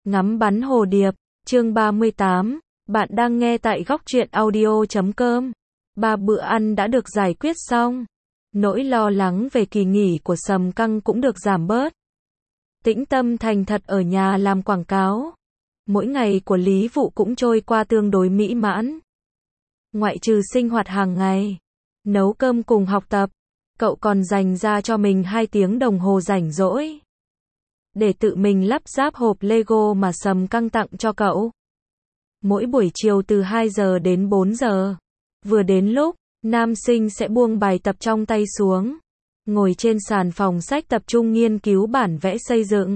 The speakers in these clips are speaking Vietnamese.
Ngắm bắn hồ điệp, chương 38, bạn đang nghe tại góc truyện audio.com. 3 bữa ăn đã được giải quyết xong. Nỗi lo lắng về kỳ nghỉ của Sầm Căng cũng được giảm bớt. Tĩnh tâm thành thật ở nhà làm quảng cáo. Mỗi ngày của Lý Vụ cũng trôi qua tương đối mỹ mãn. Ngoại trừ sinh hoạt hàng ngày, nấu cơm cùng học tập, cậu còn dành ra cho mình 2 tiếng đồng hồ rảnh rỗi để tự mình lắp ráp hộp Lego mà Sầm Căng tặng cho cậu. Mỗi buổi chiều từ 2 giờ đến 4 giờ, vừa đến lúc, nam sinh sẽ buông bài tập trong tay xuống, ngồi trên sàn phòng sách tập trung nghiên cứu bản vẽ xây dựng.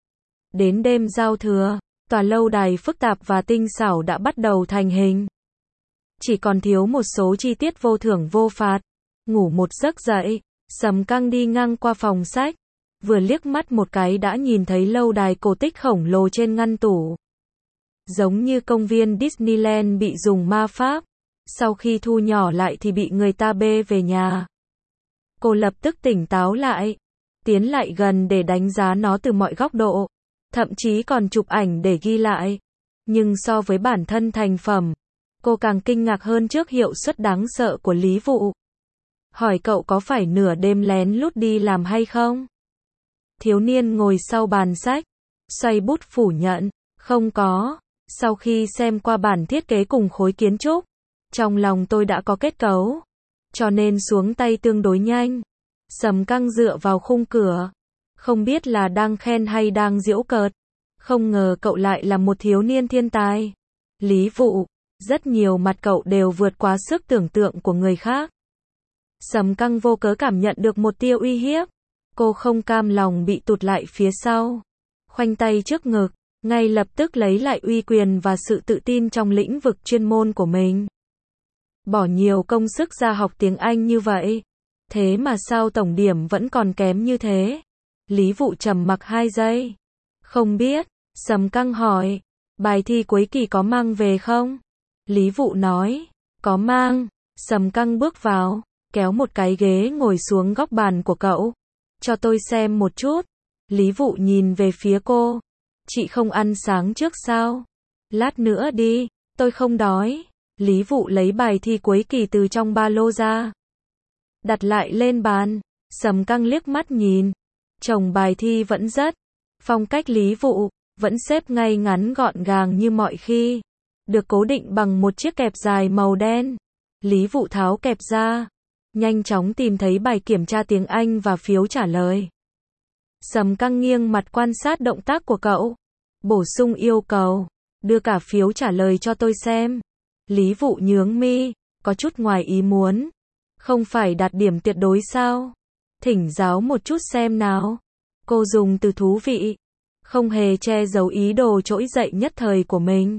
Đến đêm giao thừa, tòa lâu đài phức tạp và tinh xảo đã bắt đầu thành hình. Chỉ còn thiếu một số chi tiết vô thưởng vô phạt. Ngủ một giấc dậy, Sầm Căng đi ngang qua phòng sách, vừa liếc mắt một cái đã nhìn thấy lâu đài cổ tích khổng lồ trên ngăn tủ. Giống như công viên Disneyland bị dùng ma pháp, sau khi thu nhỏ lại thì bị người ta bê về nhà. Cô lập tức tỉnh táo lại, tiến lại gần để đánh giá nó từ mọi góc độ, thậm chí còn chụp ảnh để ghi lại. Nhưng so với bản thân thành phẩm, cô càng kinh ngạc hơn trước hiệu suất đáng sợ của Lý Vụ. Hỏi cậu có phải nửa đêm lén lút đi làm hay không? Thiếu niên ngồi sau bàn sách, xoay bút phủ nhận, không có. Sau khi xem qua bản thiết kế cùng khối kiến trúc, trong lòng tôi đã có kết cấu, cho nên xuống tay tương đối nhanh. Sầm Căng dựa vào khung cửa, không biết là đang khen hay đang giễu cợt. Không ngờ cậu lại là một thiếu niên thiên tài. Lý Vụ, rất nhiều mặt cậu đều vượt quá sức tưởng tượng của người khác. Sầm Căng vô cớ cảm nhận được một tia uy hiếp. Cô không cam lòng bị tụt lại phía sau, khoanh tay trước ngực, ngay lập tức lấy lại uy quyền và sự tự tin trong lĩnh vực chuyên môn của mình. Bỏ nhiều công sức ra học tiếng Anh như vậy, thế mà sao tổng điểm vẫn còn kém như thế? Lý Vụ trầm mặc 2 giây. Không biết, Sầm Căng hỏi, bài thi cuối kỳ có mang về không? Lý Vụ nói, có mang. Sầm Căng bước vào, kéo một cái ghế ngồi xuống góc bàn của cậu. Cho tôi xem một chút. Lý Vụ nhìn về phía cô. Chị không ăn sáng trước sao? Lát nữa đi, tôi không đói. Lý Vụ lấy bài thi cuối kỳ từ trong ba lô ra, đặt lại lên bàn. Sầm Căng liếc mắt nhìn. Chồng bài thi vẫn rất phong cách Lý Vụ, vẫn xếp ngay ngắn gọn gàng như mọi khi, được cố định bằng một chiếc kẹp dài màu đen. Lý Vụ tháo kẹp ra, nhanh chóng tìm thấy bài kiểm tra tiếng Anh và phiếu trả lời. Sầm Căng nghiêng mặt quan sát động tác của cậu, bổ sung yêu cầu, đưa cả phiếu trả lời cho tôi xem. Lý Vụ nhướng mi, có chút ngoài ý muốn. Không phải đạt điểm tuyệt đối sao? Thỉnh giáo một chút xem nào. Cô dùng từ thú vị, không hề che giấu ý đồ trỗi dậy nhất thời của mình.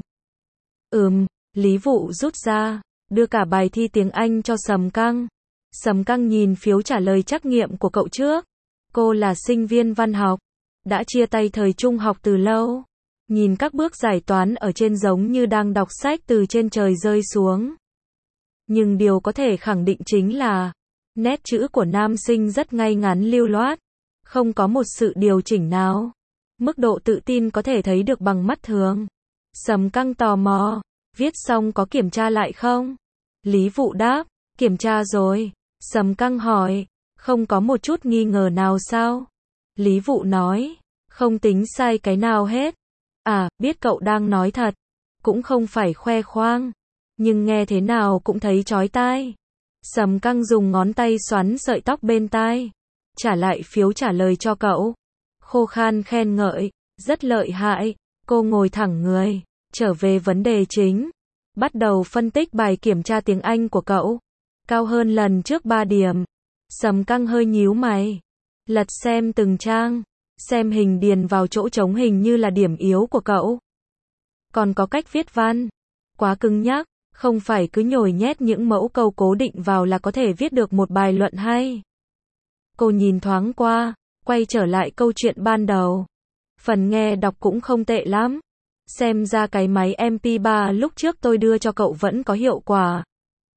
Lý Vụ rút ra, đưa cả bài thi tiếng Anh cho Sầm Căng. Sầm Căng nhìn phiếu trả lời trắc nghiệm của cậu trước. Cô là sinh viên văn học, đã chia tay thời trung học từ lâu. Nhìn các bước giải toán ở trên giống như đang đọc sách từ trên trời rơi xuống. Nhưng điều có thể khẳng định chính là, nét chữ của nam sinh rất ngay ngắn lưu loát, không có một sự điều chỉnh nào. Mức độ tự tin có thể thấy được bằng mắt thường. Sầm Căng tò mò, viết xong có kiểm tra lại không? Lý Vụ đáp, kiểm tra rồi. Sầm Căng hỏi, không có một chút nghi ngờ nào sao? Lý Vụ nói, không tính sai cái nào hết. À, biết cậu đang nói thật, cũng không phải khoe khoang, nhưng nghe thế nào cũng thấy chói tai. Sầm Căng dùng ngón tay xoắn sợi tóc bên tai, trả lại phiếu trả lời cho cậu. Khô khan khen ngợi, rất lợi hại. Cô ngồi thẳng người, trở về vấn đề chính, bắt đầu phân tích bài kiểm tra tiếng Anh của cậu. Cao hơn lần trước 3 điểm. Sầm Căng hơi nhíu mày, lật xem từng trang, xem hình điền vào chỗ trống hình như là điểm yếu của cậu. Còn có cách viết văn, quá cứng nhắc, không phải cứ nhồi nhét những mẫu câu cố định vào là có thể viết được một bài luận hay. Cô nhìn thoáng qua, quay trở lại câu chuyện ban đầu. Phần nghe đọc cũng không tệ lắm. Xem ra cái máy MP3 lúc trước tôi đưa cho cậu vẫn có hiệu quả.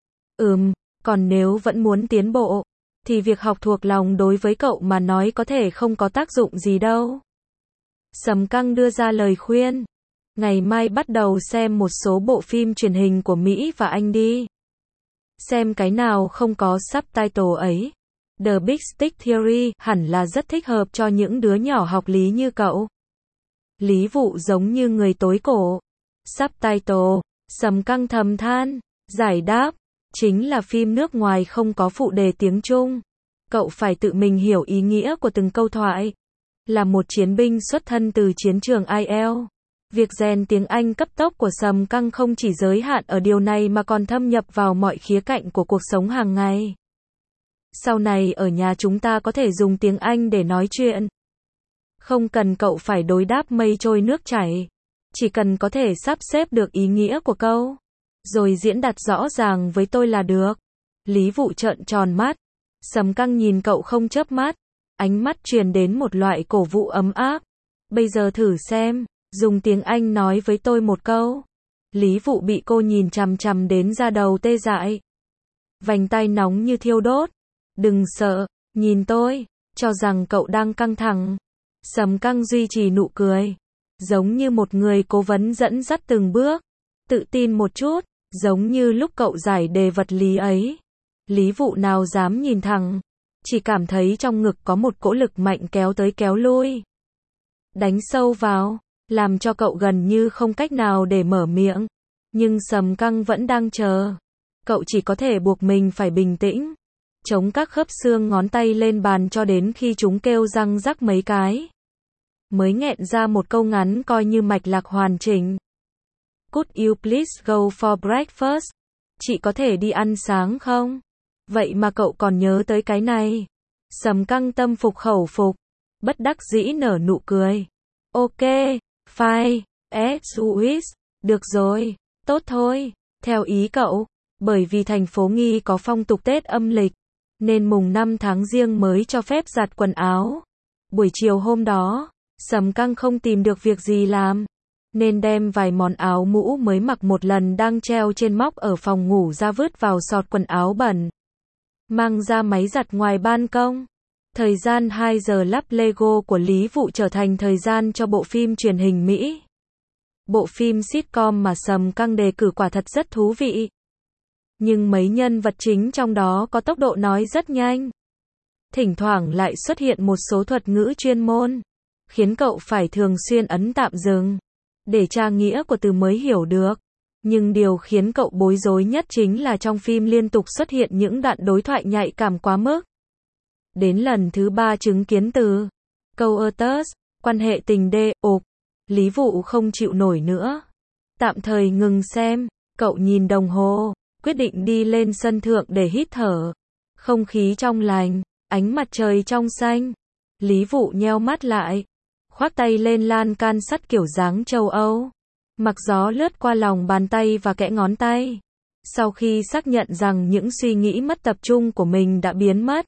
Còn nếu vẫn muốn tiến bộ, thì việc học thuộc lòng đối với cậu mà nói có thể không có tác dụng gì đâu. Sầm Căng đưa ra lời khuyên. Ngày mai bắt đầu xem một số bộ phim truyền hình của Mỹ và Anh đi. Xem cái nào không có subtitle ấy. The Big Stick Theory hẳn là rất thích hợp cho những đứa nhỏ học lý như cậu. Lý Vụ giống như người tối cổ. Subtitle, Sầm Căng thầm than. Giải đáp, chính là phim nước ngoài không có phụ đề tiếng Trung. Cậu phải tự mình hiểu ý nghĩa của từng câu thoại. Là một chiến binh xuất thân từ chiến trường IL. Việc rèn tiếng Anh cấp tốc của Sầm Căng không chỉ giới hạn ở điều này mà còn thâm nhập vào mọi khía cạnh của cuộc sống hàng ngày. Sau này ở nhà chúng ta có thể dùng tiếng Anh để nói chuyện. Không cần cậu phải đối đáp mây trôi nước chảy. Chỉ cần có thể sắp xếp được ý nghĩa của câu, rồi diễn đạt rõ ràng với tôi là được. Lý Vụ trợn tròn mắt. Sầm Căng nhìn cậu không chớp mắt. Ánh mắt truyền đến một loại cổ vũ ấm áp. Bây giờ thử xem, dùng tiếng Anh nói với tôi một câu. Lý Vụ bị cô nhìn chằm chằm đến da đầu tê dại. Vành tai nóng như thiêu đốt. Đừng sợ, nhìn tôi, cho rằng cậu đang căng thẳng. Sầm Căng duy trì nụ cười. Giống như một người cố vấn dẫn dắt từng bước. Tự tin một chút, giống như lúc cậu giải đề vật lý ấy. Lý Vụ nào dám nhìn thẳng. Chỉ cảm thấy trong ngực có một cỗ lực mạnh kéo tới kéo lui. Đánh sâu vào, làm cho cậu gần như không cách nào để mở miệng. Nhưng Sầm Căng vẫn đang chờ. Cậu chỉ có thể buộc mình phải bình tĩnh. Chống các khớp xương ngón tay lên bàn cho đến khi chúng kêu răng rắc mấy cái. Mới nghẹn ra một câu ngắn coi như mạch lạc hoàn chỉnh. Could you please go for breakfast? Chị có thể đi ăn sáng không? Vậy mà cậu còn nhớ tới cái này. Sầm Căng tâm phục khẩu phục. Bất đắc dĩ nở nụ cười. Ok, fine, as you wish. Được rồi, tốt thôi, theo ý cậu. Bởi vì thành phố Nghi có phong tục Tết âm lịch, nên mùng 5 tháng Giêng mới cho phép giặt quần áo. Buổi chiều hôm đó, Sầm Căng không tìm được việc gì làm, nên đem vài món áo mũ mới mặc một lần đang treo trên móc ở phòng ngủ ra vứt vào sọt quần áo bẩn. Mang ra máy giặt ngoài ban công. Thời gian 2 giờ lắp Lego của Lý Vụ trở thành thời gian cho bộ phim truyền hình Mỹ. Bộ phim sitcom mà Sầm Căng đề cử quả thật rất thú vị. Nhưng mấy nhân vật chính trong đó có tốc độ nói rất nhanh. Thỉnh thoảng lại xuất hiện một số thuật ngữ chuyên môn, khiến cậu phải thường xuyên ấn tạm dừng, để tra nghĩa của từ mới hiểu được. Nhưng điều khiến cậu bối rối nhất chính là trong phim liên tục xuất hiện những đoạn đối thoại nhạy cảm quá mức. Đến lần thứ 3 chứng kiến từ coertus, quan hệ tình đê, Lý Vụ không chịu nổi nữa. Tạm thời ngừng xem, cậu nhìn đồng hồ, quyết định đi lên sân thượng để hít thở. Không khí trong lành, ánh mặt trời trong xanh. Lý Vụ nheo mắt lại, khoác tay lên lan can sắt kiểu dáng châu Âu. Mặc gió lướt qua lòng bàn tay và kẽ ngón tay. Sau khi xác nhận rằng những suy nghĩ mất tập trung của mình đã biến mất,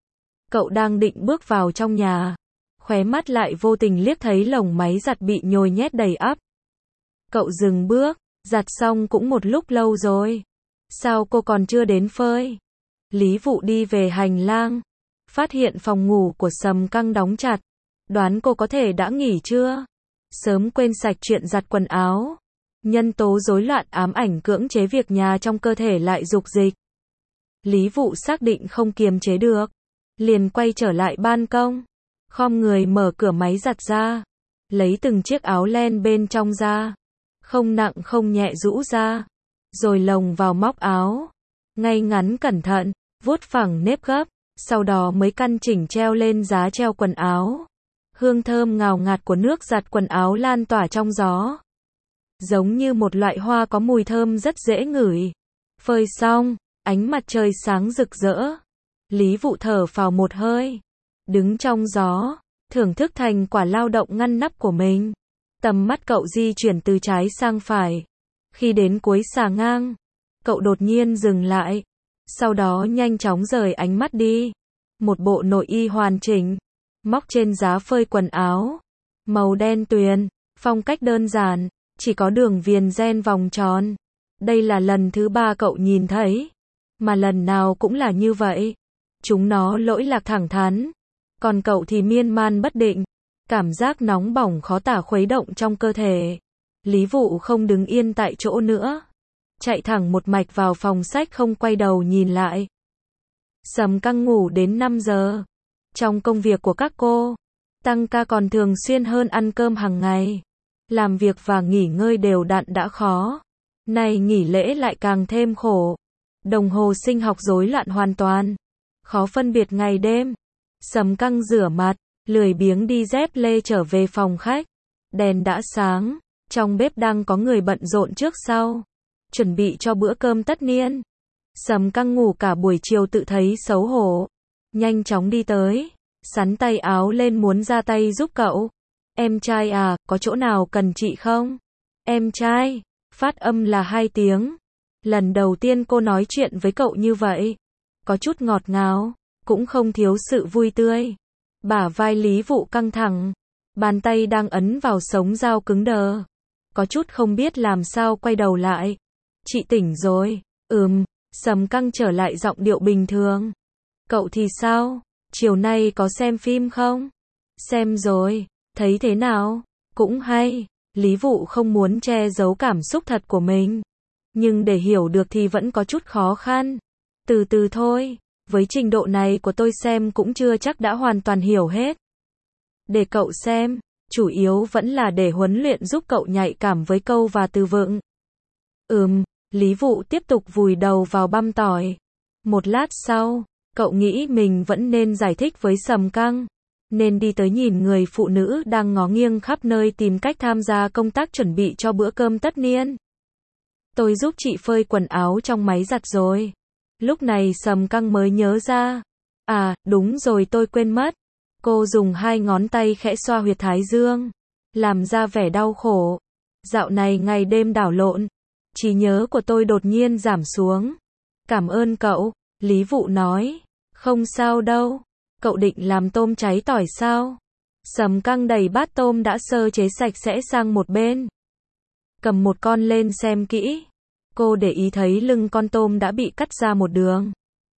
cậu đang định bước vào trong nhà. Khóe mắt lại vô tình liếc thấy lồng máy giặt bị nhồi nhét đầy ắp. Cậu dừng bước, giặt xong cũng một lúc lâu rồi. Sao cô còn chưa đến phơi? Lý Vụ đi về hành lang, phát hiện phòng ngủ của Sầm Căng đóng chặt. Đoán cô có thể đã nghỉ trưa. Sớm quên sạch chuyện giặt quần áo. Nhân tố rối loạn ám ảnh cưỡng chế việc nhà trong cơ thể lại dục dịch. Lý Vụ xác định không kiềm chế được, liền quay trở lại ban công, khom người mở cửa máy giặt ra, lấy từng chiếc áo len bên trong ra, không nặng không nhẹ rũ ra, rồi lồng vào móc áo, ngay ngắn cẩn thận, vuốt phẳng nếp gấp, sau đó mới căn chỉnh treo lên giá treo quần áo. Hương thơm ngào ngạt của nước giặt quần áo lan tỏa trong gió, giống như một loại hoa có mùi thơm rất dễ ngửi. Phơi xong, ánh mặt trời sáng rực rỡ. Lý Vụ thở phào một hơi, đứng trong gió, thưởng thức thành quả lao động ngăn nắp của mình. Tầm mắt cậu di chuyển từ trái sang phải. Khi đến cuối xà ngang, cậu đột nhiên dừng lại, sau đó nhanh chóng rời ánh mắt đi. Một bộ nội y hoàn chỉnh, móc trên giá phơi quần áo, màu đen tuyền, phong cách đơn giản, chỉ có đường viền ren vòng tròn. Đây là lần thứ 3 cậu nhìn thấy, mà lần nào cũng là như vậy. Chúng nó lỗi lạc thẳng thắn, còn cậu thì miên man bất định. Cảm giác nóng bỏng khó tả khuấy động trong cơ thể. Lý Vụ không đứng yên tại chỗ nữa. Chạy thẳng một mạch vào phòng sách không quay đầu nhìn lại. Sầm Căng ngủ đến 5 giờ. Trong công việc của các cô, tăng ca còn thường xuyên hơn ăn cơm hàng ngày. Làm việc và nghỉ ngơi đều đặn đã khó. Nay nghỉ lễ lại càng thêm khổ. Đồng hồ sinh học rối loạn hoàn toàn. Khó phân biệt ngày đêm. Sầm Căng rửa mặt, lười biếng đi dép lê trở về phòng khách. Đèn đã sáng, trong bếp đang có người bận rộn trước sau. Chuẩn bị cho bữa cơm tất niên. Sầm Căng ngủ cả buổi chiều tự thấy xấu hổ. Nhanh chóng đi tới, xắn tay áo lên muốn ra tay giúp cậu. Em trai à, có chỗ nào cần chị không? Em trai, phát âm là 2 tiếng. Lần đầu tiên cô nói chuyện với cậu như vậy. Có chút ngọt ngào, cũng không thiếu sự vui tươi. Bả vai Lý Vụ căng thẳng. Bàn tay đang ấn vào sống dao cứng đờ. Có chút không biết làm sao quay đầu lại. Chị tỉnh rồi. Sầm Căng trở lại giọng điệu bình thường. Cậu thì sao? Chiều nay có xem phim không? Xem rồi. Thấy thế nào? Cũng hay. Lý Vụ không muốn che giấu cảm xúc thật của mình. Nhưng để hiểu được thì vẫn có chút khó khăn. Từ từ thôi. Với trình độ này của tôi xem cũng chưa chắc đã hoàn toàn hiểu hết. Để cậu xem. Chủ yếu vẫn là để huấn luyện giúp cậu nhạy cảm với câu và từ vựng. Lý Vụ tiếp tục vùi đầu vào băm tỏi. Một lát sau, cậu nghĩ mình vẫn nên giải thích với Sầm Căng. Nên đi tới nhìn người phụ nữ đang ngó nghiêng khắp nơi tìm cách tham gia công tác chuẩn bị cho bữa cơm tất niên. Tôi giúp chị phơi quần áo trong máy giặt rồi. Lúc này Sầm Căng mới nhớ ra. À, đúng rồi tôi quên mất. Cô dùng 2 ngón tay khẽ xoa huyệt thái dương. Làm ra vẻ đau khổ. Dạo này ngày đêm đảo lộn. Trí nhớ của tôi đột nhiên giảm xuống. Cảm ơn cậu, Lý Vụ nói. Không sao đâu. Cậu định làm tôm cháy tỏi sao? Sầm Căng đẩy bát tôm đã sơ chế sạch sẽ sang một bên. Cầm một con lên xem kỹ. Cô để ý thấy lưng con tôm đã bị cắt ra một đường.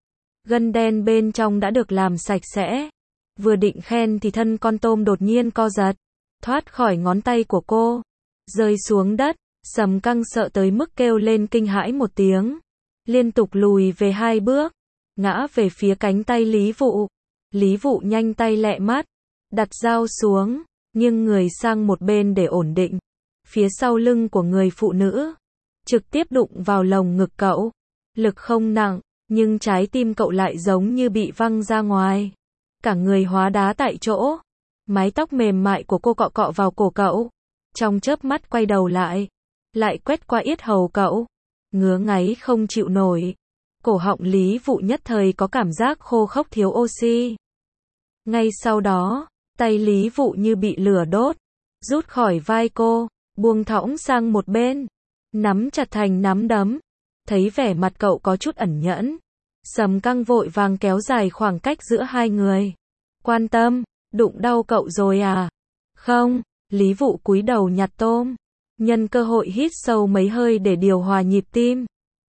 Gân đen bên trong đã được làm sạch sẽ. Vừa định khen thì thân con tôm đột nhiên co giật. Thoát khỏi ngón tay của cô. Rơi xuống đất. Sầm Căng sợ tới mức kêu lên kinh hãi một tiếng. Liên tục lùi về 2 bước. Ngã về phía cánh tay Lý Vụ. Lý Vụ nhanh tay lẹ mắt. Đặt dao xuống. Nghiêng người sang một bên để ổn định. Phía sau lưng của người phụ nữ. Trực tiếp đụng vào lồng ngực cậu. Lực không nặng. Nhưng trái tim cậu lại giống như bị văng ra ngoài. Cả người hóa đá tại chỗ. Mái tóc mềm mại của cô cọ cọ vào cổ cậu. Trong chớp mắt quay đầu lại. Lại quét qua yết hầu cậu. Ngứa ngáy không chịu nổi. Cổ họng Lý Vụ nhất thời có cảm giác khô khốc thiếu oxy. Ngay sau đó, tay Lý Vụ như bị lửa đốt. Rút khỏi vai cô, buông thõng sang một bên. Nắm chặt thành nắm đấm. Thấy vẻ mặt cậu có chút ẩn nhẫn. Sầm Căng vội vàng kéo dài khoảng cách giữa hai người. Quan tâm, đụng đau cậu rồi à? Không, Lý Vụ cúi đầu nhặt tôm. Nhân cơ hội hít sâu mấy hơi để điều hòa nhịp tim.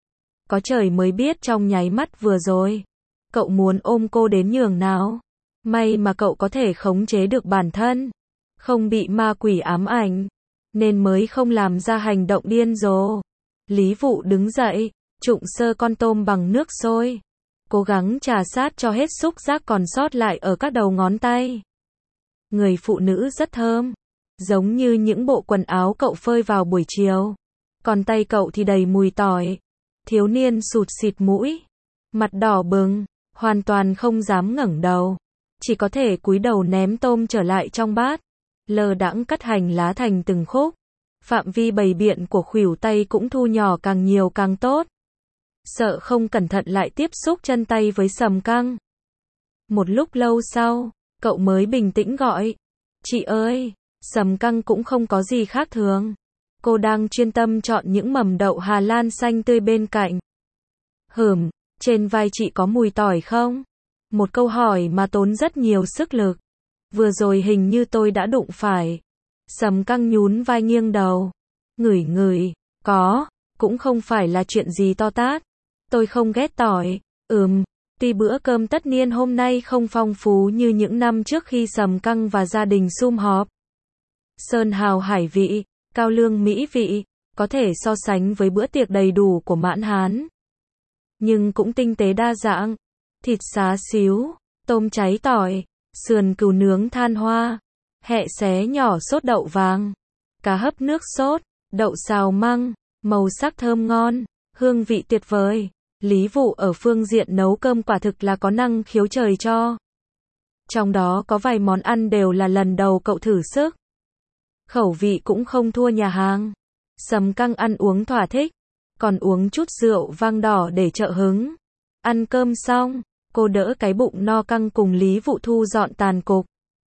Có trời mới biết trong nháy mắt vừa rồi. Cậu muốn ôm cô đến nhường nào. May mà cậu có thể khống chế được bản thân. Không bị ma quỷ ám ảnh. Nên mới không làm ra hành động điên rồ. Lý Vụ đứng dậy, trụng sơ con tôm bằng nước sôi. Cố gắng trà sát cho hết xúc giác còn sót lại ở các đầu ngón tay. Người phụ nữ rất thơm. Giống như những bộ quần áo cậu phơi vào buổi chiều. Còn tay cậu thì đầy mùi tỏi. Thiếu niên sụt xịt mũi. Mặt đỏ bừng. Hoàn toàn không dám ngẩng đầu. Chỉ có thể cúi đầu ném tôm trở lại trong bát. Lơ đãng cắt hành lá thành từng khúc. Phạm vi bày biện của khuỷu tay cũng thu nhỏ càng nhiều càng tốt. Sợ không cẩn thận lại tiếp xúc chân tay với Sầm Căng. Một lúc lâu sau, cậu mới bình tĩnh gọi. Chị ơi! Sầm Căng cũng không có gì khác thường. Cô đang chuyên tâm chọn những mầm đậu Hà Lan xanh tươi bên cạnh. Trên vai chị có mùi tỏi không? Một câu hỏi mà tốn rất nhiều sức lực. Vừa rồi hình như tôi đã đụng phải. Sầm Căng nhún vai nghiêng đầu. Ngửi, có, cũng không phải là chuyện gì to tát. Tôi không ghét tỏi. Tuy bữa cơm tất niên hôm nay không phong phú như những năm trước khi Sầm Căng và gia đình sum họp. Sơn hào hải vị, cao lương mỹ vị, có thể so sánh với bữa tiệc đầy đủ của Mãn Hán. Nhưng cũng tinh tế đa dạng, thịt xá xíu, tôm cháy tỏi, sườn cừu nướng than hoa, hẹ xé nhỏ sốt đậu vàng, cá hấp nước sốt, đậu xào măng, màu sắc thơm ngon, hương vị tuyệt vời. Lý Vụ ở phương diện nấu cơm quả thực là có năng khiếu trời cho. Trong đó có vài món ăn đều là lần đầu cậu thử sức. Khẩu vị cũng không thua nhà hàng. Sầm Căng ăn uống thỏa thích, còn uống chút rượu vang đỏ để trợ hứng. Ăn cơm xong, cô đỡ cái bụng no căng cùng Lý Vụ thu dọn tàn cục.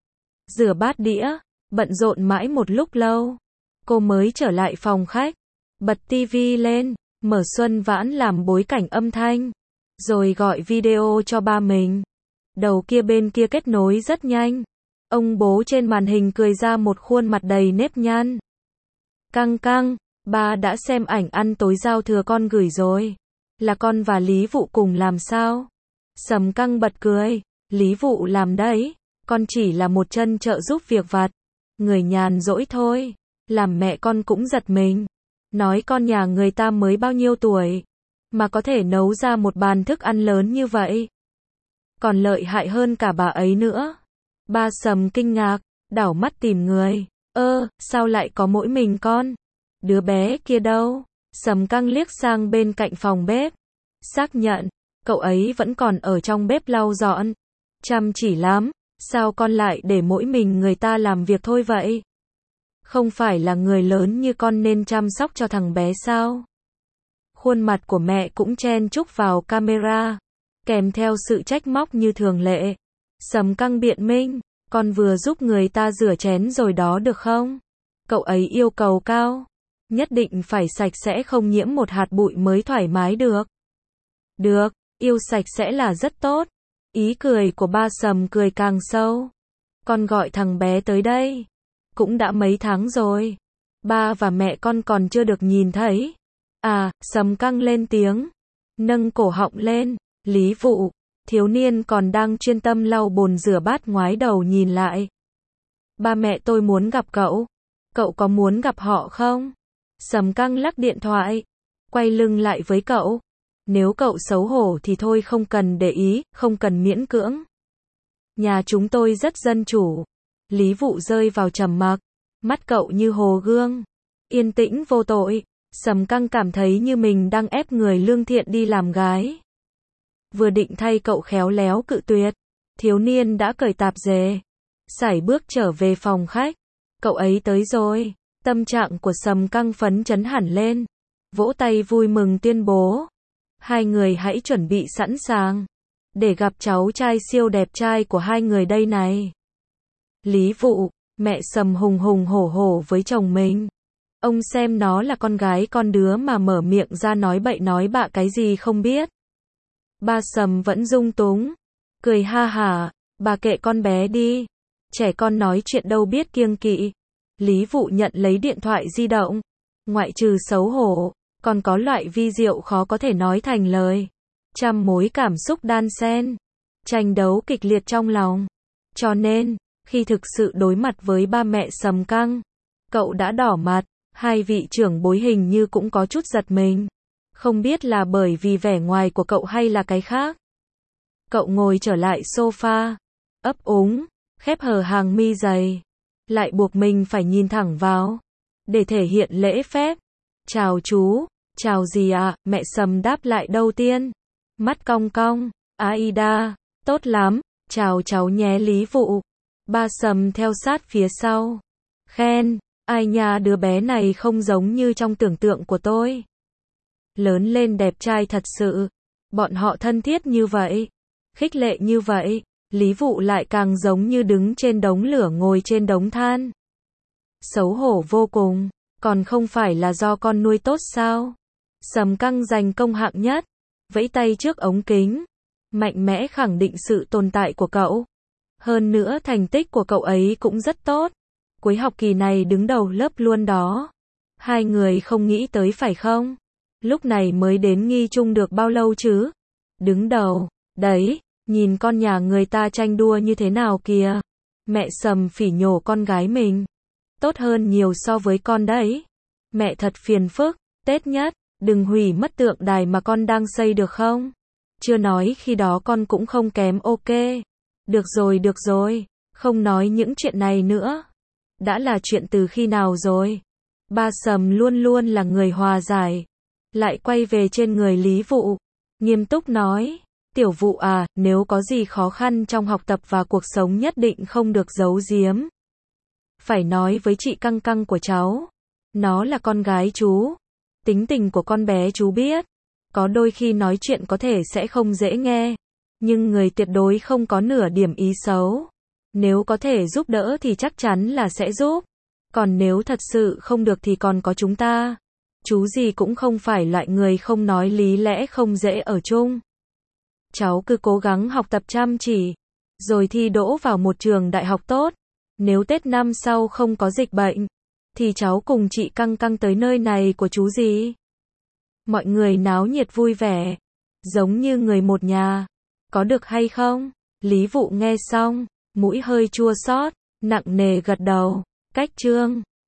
Rửa bát đĩa, bận rộn mãi một lúc lâu. Cô mới trở lại phòng khách, bật tivi lên, mở Xuân Vãn làm bối cảnh âm thanh, rồi gọi video cho ba mình. Đầu kia bên kia kết nối rất nhanh. Ông bố trên màn hình cười ra một khuôn mặt đầy nếp nhăn. Căng căng, ba đã xem ảnh ăn tối giao thừa con gửi rồi. Là con và Lý Vụ cùng làm sao? Sầm Căng bật cười. Lý Vụ làm đấy, con chỉ là một chân trợ giúp việc vặt. Người nhàn rỗi thôi. Làm mẹ con cũng giật mình. Nói con nhà người ta mới bao nhiêu tuổi, mà có thể nấu ra một bàn thức ăn lớn như vậy. Còn lợi hại hơn cả bà ấy nữa. Ba Sầm kinh ngạc, đảo mắt tìm người. Sao lại có mỗi mình con? Đứa bé kia đâu? Sầm Căng liếc sang bên cạnh phòng bếp. Xác nhận, cậu ấy vẫn còn ở trong bếp lau dọn. Chăm chỉ lắm, sao con lại để mỗi mình người ta làm việc thôi vậy? Không phải là người lớn như con nên chăm sóc cho thằng bé sao? Khuôn mặt của mẹ cũng chen chúc vào camera, kèm theo sự trách móc như thường lệ. Sầm Căng biện minh, con vừa giúp người ta rửa chén rồi đó được không? Cậu ấy yêu cầu cao, nhất định phải sạch sẽ không nhiễm một hạt bụi mới thoải mái được. Được, yêu sạch sẽ là rất tốt. Ý cười của ba Sầm cười càng sâu. Con gọi thằng bé tới đây. Cũng đã mấy tháng rồi. Ba và mẹ con còn chưa được nhìn thấy. Sầm Căng lên tiếng. Nâng cổ họng lên. Lý Vụ, thiếu niên còn đang chuyên tâm lau bồn rửa bát ngoái đầu nhìn lại. Ba mẹ tôi muốn gặp cậu. Cậu có muốn gặp họ không? Sầm Căng lắc điện thoại. Quay lưng lại với cậu. Nếu cậu xấu hổ thì thôi không cần để ý, không cần miễn cưỡng. Nhà chúng tôi rất dân chủ. Lý Vụ rơi vào trầm mặc. Mắt cậu như hồ gương. Yên tĩnh vô tội. Sầm Căng cảm thấy như mình đang ép người lương thiện đi làm gái. Vừa định thay cậu khéo léo cự tuyệt. Thiếu niên đã cởi tạp dề. Sải bước trở về phòng khách. Cậu ấy tới rồi. Tâm trạng của Sầm Căng phấn chấn hẳn lên. Vỗ tay vui mừng tuyên bố. Hai người hãy chuẩn bị sẵn sàng. Để gặp cháu trai siêu đẹp trai của hai người đây này. Lý Vụ, mẹ Sầm hùng hùng hổ hổ với chồng mình. Ông xem nó là con gái con đứa mà mở miệng ra nói bậy nói bạ cái gì không biết. Ba Sầm vẫn dung túng. Cười ha hả, bà kệ con bé đi. Trẻ con nói chuyện đâu biết kiêng kỵ. Lý Vụ nhận lấy điện thoại di động. Ngoại trừ xấu hổ, còn có loại vi diệu khó có thể nói thành lời. Trăm mối cảm xúc đan xen. Tranh đấu kịch liệt trong lòng. Cho nên, khi thực sự đối mặt với ba mẹ Sầm Căng, cậu đã đỏ mặt. Hai vị trưởng bối hình như cũng có chút giật mình. Không biết là bởi vì vẻ ngoài của cậu hay là cái khác. Cậu ngồi trở lại sofa, ấp úng, khép hờ hàng mi dày. Lại buộc mình phải nhìn thẳng vào. Để thể hiện lễ phép. Chào chú, chào gì ạ? Mẹ Sầm đáp lại đầu tiên. Mắt cong cong, Aida, tốt lắm, chào cháu nhé Lý Vụ. Ba Sầm theo sát phía sau. Khen, ai nha đứa bé này không giống như trong tưởng tượng của tôi. Lớn lên đẹp trai thật sự. Bọn họ thân thiết như vậy. Khích lệ như vậy. Lý Vụ lại càng giống như đứng trên đống lửa ngồi trên đống than. Xấu hổ vô cùng. Còn không phải là do con nuôi tốt sao? Sầm Căng giành công hạng nhất. Vẫy tay trước ống kính. Mạnh mẽ khẳng định sự tồn tại của cậu. Hơn nữa thành tích của cậu ấy cũng rất tốt. Cuối học kỳ này đứng đầu lớp luôn đó. Hai người không nghĩ tới phải không? Lúc này mới đến nghi trung được bao lâu chứ? Đứng đầu, Đấy, nhìn con nhà người ta tranh đua như thế nào kìa. Mẹ Sầm phỉ nhổ con gái mình. Tốt hơn nhiều so với con đấy. Mẹ thật phiền phức, Tết nhất, đừng hủy mất tượng đài mà con đang xây được không? Chưa nói khi đó con cũng không kém ok. Được rồi, không nói những chuyện này nữa. Đã là chuyện từ khi nào rồi? Ba Sầm luôn luôn là người hòa giải. Lại quay về trên người Lý Vụ. Nghiêm túc nói, Tiểu Vụ à, nếu có gì khó khăn trong học tập và cuộc sống nhất định không được giấu giếm. Phải nói với chị Căng Căng của cháu. Nó là con gái chú. Tính tình của con bé chú biết. Có đôi khi nói chuyện có thể sẽ không dễ nghe. Nhưng người tuyệt đối không có nửa điểm ý xấu. Nếu có thể giúp đỡ thì chắc chắn là sẽ giúp. Còn nếu thật sự không được thì còn có chúng ta. Chú gì cũng không phải loại người không nói lý lẽ không dễ ở chung. Cháu cứ cố gắng học tập chăm chỉ. Rồi thi đỗ vào một trường đại học tốt. Nếu Tết năm sau không có dịch bệnh, thì cháu cùng chị Căng Căng tới nơi này của chú gì. Mọi người náo nhiệt vui vẻ. Giống như người một nhà. Có được hay không? Lý Vụ nghe xong, mũi hơi chua xót, nặng nề gật đầu. Cách chương